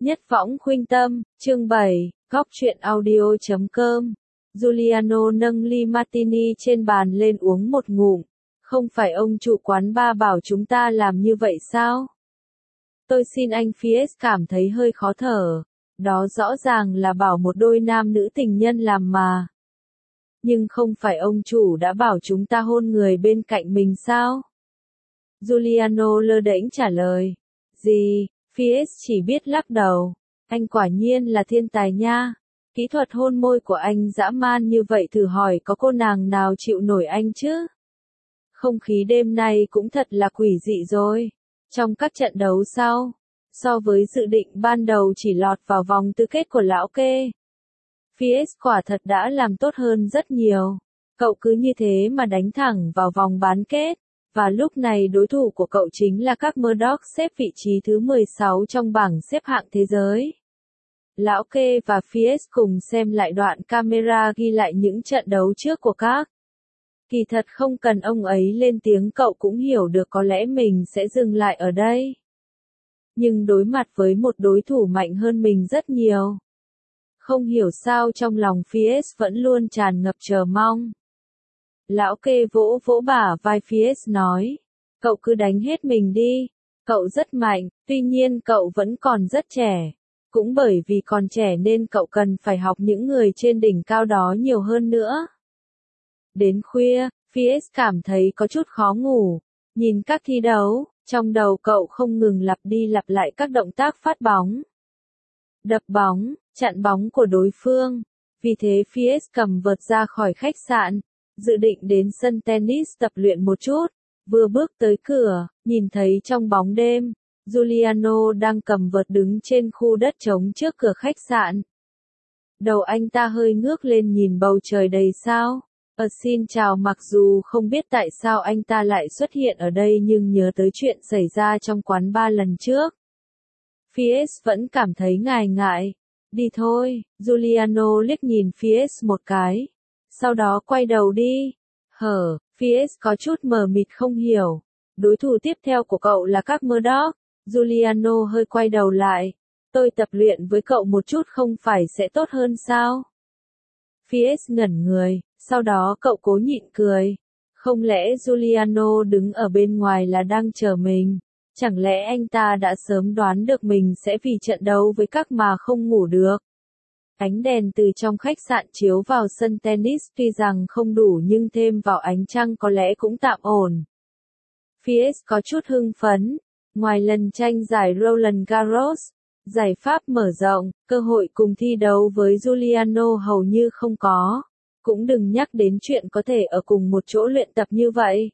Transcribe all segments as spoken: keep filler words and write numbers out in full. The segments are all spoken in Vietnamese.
Nhất võng khuynh tâm, chương bảy, góc truyện audio chấm com. Giuliano nâng ly martini trên bàn lên uống một ngụm. Không phải ông chủ quán bar bảo chúng ta làm như vậy sao? Tôi xin anh Fies cảm thấy hơi khó thở. Đó rõ ràng là bảo một đôi nam nữ tình nhân làm mà. Nhưng không phải ông chủ đã bảo chúng ta hôn người bên cạnh mình sao? Giuliano lơ đễnh trả lời. Gì? Fies chỉ biết lắc đầu. Anh quả nhiên là thiên tài nha. Kỹ thuật hôn môi của anh dã man như vậy, thử hỏi có cô nàng nào chịu nổi anh chứ? Không khí đêm nay cũng thật là quỷ dị rồi. Trong các trận đấu sau, so với dự định ban đầu chỉ lọt vào vòng tứ kết của lão kê, Fies quả thật đã làm tốt hơn rất nhiều. Cậu cứ như thế mà đánh thẳng vào vòng bán kết. Và lúc này đối thủ của cậu chính là các Murdoch xếp vị trí thứ mười sáu trong bảng xếp hạng thế giới. Lão Kê và Fies cùng xem lại đoạn camera ghi lại những trận đấu trước của các. Kỳ thật không cần ông ấy lên tiếng cậu cũng hiểu được có lẽ mình sẽ dừng lại ở đây. Nhưng đối mặt với một đối thủ mạnh hơn mình rất nhiều. Không hiểu sao trong lòng Fies vẫn luôn tràn ngập chờ mong. Lão Kê vỗ vỗ bả vai Fies nói. Cậu cứ đánh hết mình đi. Cậu rất mạnh, tuy nhiên cậu vẫn còn rất trẻ. Cũng bởi vì còn trẻ nên cậu cần phải học những người trên đỉnh cao đó nhiều hơn nữa. Đến khuya, Fies cảm thấy có chút khó ngủ. Nhìn các thi đấu, trong đầu cậu không ngừng lặp đi lặp lại các động tác phát bóng, đập bóng, chặn bóng của đối phương. Vì thế Fies cầm vợt ra khỏi khách sạn, dự định đến sân tennis tập luyện một chút. Vừa bước tới cửa, nhìn thấy trong bóng đêm, Giuliano đang cầm vợt đứng trên khu đất trống trước cửa khách sạn. Đầu anh ta hơi ngước lên nhìn bầu trời đầy sao. Ờ xin chào, mặc dù không biết tại sao anh ta lại xuất hiện ở đây nhưng nhớ tới chuyện xảy ra trong quán bar lần trước. Fies vẫn cảm thấy ngại ngại. Đi thôi, Giuliano liếc nhìn Fies một cái. Sau đó quay đầu đi. Hở, Fies có chút mờ mịt không hiểu. Đối thủ tiếp theo của cậu là các Murdoch. Giuliano hơi quay đầu lại. Tôi tập luyện với cậu một chút không phải sẽ tốt hơn sao? Fies ngẩn người, sau đó cậu cố nhịn cười. Không lẽ Giuliano đứng ở bên ngoài là đang chờ mình? Chẳng lẽ anh ta đã sớm đoán được mình sẽ vì trận đấu với các mà không ngủ được? Ánh đèn từ trong khách sạn chiếu vào sân tennis tuy rằng không đủ nhưng thêm vào ánh trăng có lẽ cũng tạm ổn. Fies có chút hưng phấn. Ngoài lần tranh giải Roland Garros, giải Pháp mở rộng, cơ hội cùng thi đấu với Giuliano hầu như không có. Cũng đừng nhắc đến chuyện có thể ở cùng một chỗ luyện tập như vậy.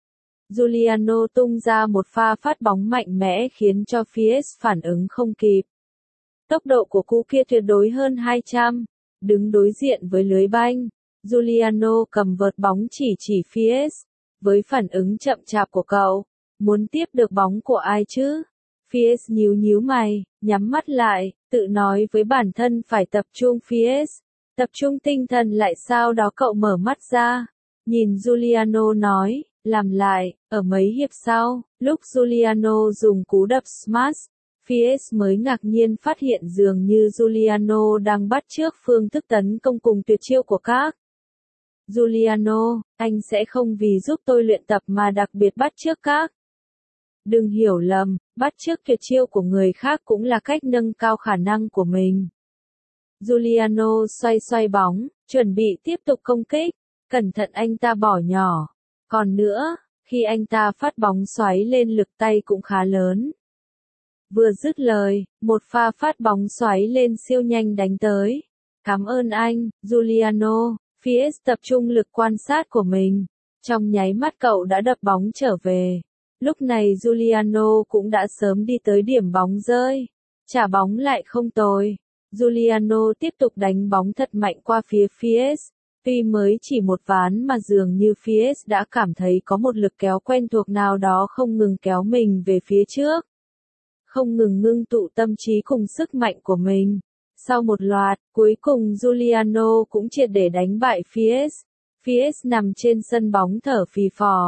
Giuliano tung ra một pha phát bóng mạnh mẽ khiến cho Fies phản ứng không kịp. Tốc độ của cú kia tuyệt đối hơn hai trăm. Đứng đối diện với lưới banh, Giuliano cầm vợt bóng chỉ chỉ Fies. Với phản ứng chậm chạp của cậu, muốn tiếp được bóng của ai chứ? Fies nhíu nhíu mày, nhắm mắt lại, tự nói với bản thân phải tập trung. Fies, tập trung tinh thần lại, sau đó cậu mở mắt ra. Nhìn Giuliano nói, làm lại. Ở mấy hiệp sau, lúc Giuliano dùng cú đập smash, Fies mới ngạc nhiên phát hiện dường như Giuliano đang bắt chước phương thức tấn công cùng tuyệt chiêu của các. Giuliano, anh sẽ không vì giúp tôi luyện tập mà đặc biệt bắt chước các. Đừng hiểu lầm, bắt chước tuyệt chiêu của người khác cũng là cách nâng cao khả năng của mình. Giuliano xoay xoay bóng, chuẩn bị tiếp tục công kích. Cẩn thận anh ta bỏ nhỏ. Còn nữa, khi anh ta phát bóng xoáy lên lực tay cũng khá lớn. Vừa dứt lời, một pha phát bóng xoáy lên siêu nhanh đánh tới. Cảm ơn anh, Giuliano. Fies tập trung lực quan sát của mình. Trong nháy mắt cậu đã đập bóng trở về. Lúc này Giuliano cũng đã sớm đi tới điểm bóng rơi. Trả bóng lại không tồi. Giuliano tiếp tục đánh bóng thật mạnh qua phía Fies. Tuy mới chỉ một ván mà dường như Fies đã cảm thấy có một lực kéo quen thuộc nào đó không ngừng kéo mình về phía trước. Không ngừng ngưng tụ tâm trí cùng sức mạnh của mình. Sau một loạt, cuối cùng Giuliano cũng triệt để đánh bại Fies. Fies nằm trên sân bóng thở phì phò.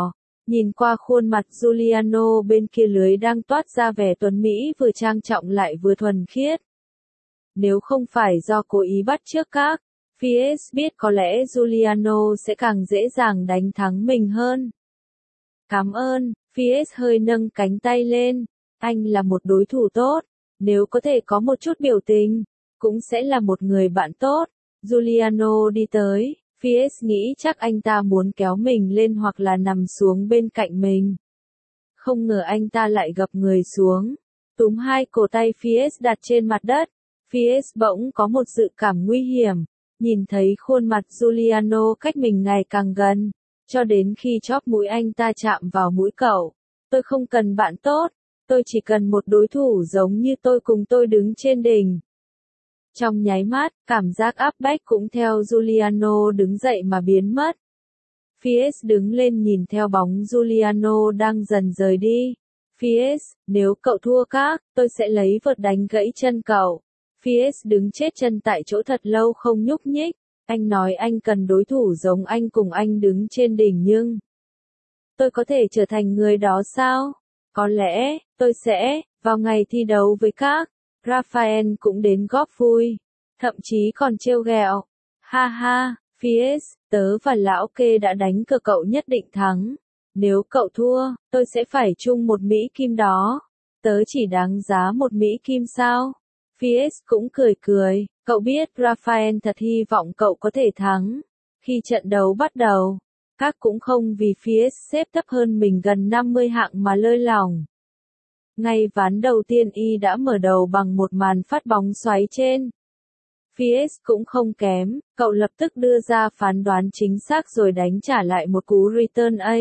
Nhìn qua khuôn mặt Giuliano bên kia lưới đang toát ra vẻ tuấn Mỹ vừa trang trọng lại vừa thuần khiết. Nếu không phải do cố ý bắt chước các, Fies biết có lẽ Giuliano sẽ càng dễ dàng đánh thắng mình hơn. Cảm ơn, Fies hơi nâng cánh tay lên, anh là một đối thủ tốt, nếu có thể có một chút biểu tình, cũng sẽ là một người bạn tốt. Giuliano đi tới, Fies nghĩ chắc anh ta muốn kéo mình lên hoặc là nằm xuống bên cạnh mình. Không ngờ anh ta lại gập người xuống, túm hai cổ tay Fies đặt trên mặt đất. Fies bỗng có một dự cảm nguy hiểm, nhìn thấy khuôn mặt Giuliano cách mình ngày càng gần, cho đến khi chóp mũi anh ta chạm vào mũi cậu. Tôi không cần bạn tốt, tôi chỉ cần một đối thủ giống như tôi cùng tôi đứng trên đỉnh. Trong nháy mắt, cảm giác áp bách cũng theo Giuliano đứng dậy mà biến mất. Fies đứng lên nhìn theo bóng Giuliano đang dần rời đi. Fies, nếu cậu thua các, tôi sẽ lấy vợt đánh gãy chân cậu. Fies đứng chết chân tại chỗ thật lâu không nhúc nhích. Anh nói anh cần đối thủ giống anh cùng anh đứng trên đỉnh nhưng... Tôi có thể trở thành người đó sao? Có lẽ, tôi sẽ, vào ngày thi đấu với các. Rafael cũng đến góp vui. Thậm chí còn trêu ghẹo. Ha ha, Fies, tớ và lão kê đã đánh cược cậu nhất định thắng. Nếu cậu thua, tôi sẽ phải chung một Mỹ Kim đó. Tớ chỉ đáng giá một Mỹ Kim sao? Fies cũng cười cười, cậu biết Rafael thật hy vọng cậu có thể thắng. Khi trận đấu bắt đầu, các cũng không vì Fies xếp thấp hơn mình gần năm mươi hạng mà lơi lỏng. Ngay ván đầu tiên y đã mở đầu bằng một màn phát bóng xoáy trên. Fies cũng không kém, cậu lập tức đưa ra phán đoán chính xác rồi đánh trả lại một cú return A.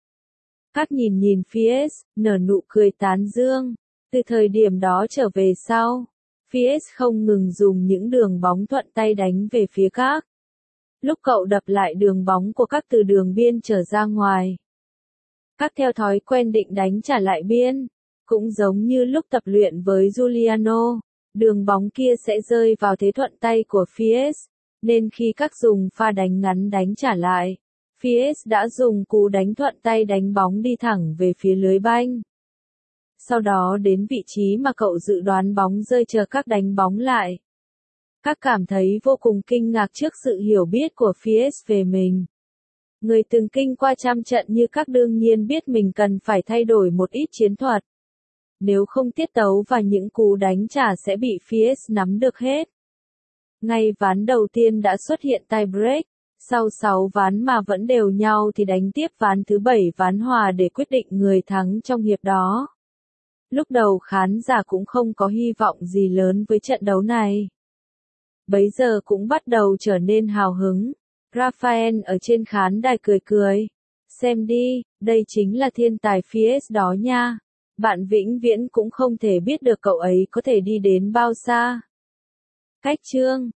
Các nhìn nhìn Fies, nở nụ cười tán dương. Từ thời điểm đó trở về sau, Fies không ngừng dùng những đường bóng thuận tay đánh về phía các. Lúc cậu đập lại đường bóng của các từ đường biên trở ra ngoài, các theo thói quen định đánh trả lại biên. Cũng giống như lúc tập luyện với Giuliano, đường bóng kia sẽ rơi vào thế thuận tay của Fies, nên khi các dùng pha đánh ngắn đánh trả lại, Fies đã dùng cú đánh thuận tay đánh bóng đi thẳng về phía lưới banh. Sau đó đến vị trí mà cậu dự đoán bóng rơi chờ các đánh bóng lại. Các cảm thấy vô cùng kinh ngạc trước sự hiểu biết của Fies về mình. Người từng kinh qua trăm trận như các đương nhiên biết mình cần phải thay đổi một ít chiến thuật. Nếu không tiết tấu và những cú đánh trả sẽ bị Fies nắm được hết. Ngay ván đầu tiên đã xuất hiện tie break, sau sáu ván mà vẫn đều nhau thì đánh tiếp ván thứ bảy ván hòa để quyết định người thắng trong hiệp đó. Lúc đầu khán giả cũng không có hy vọng gì lớn với trận đấu này. Bấy giờ cũng bắt đầu trở nên hào hứng. Rafael ở trên khán đài cười cười. Xem đi, đây chính là thiên tài Fies đó nha. Bạn vĩnh viễn cũng không thể biết được cậu ấy có thể đi đến bao xa. Cách chương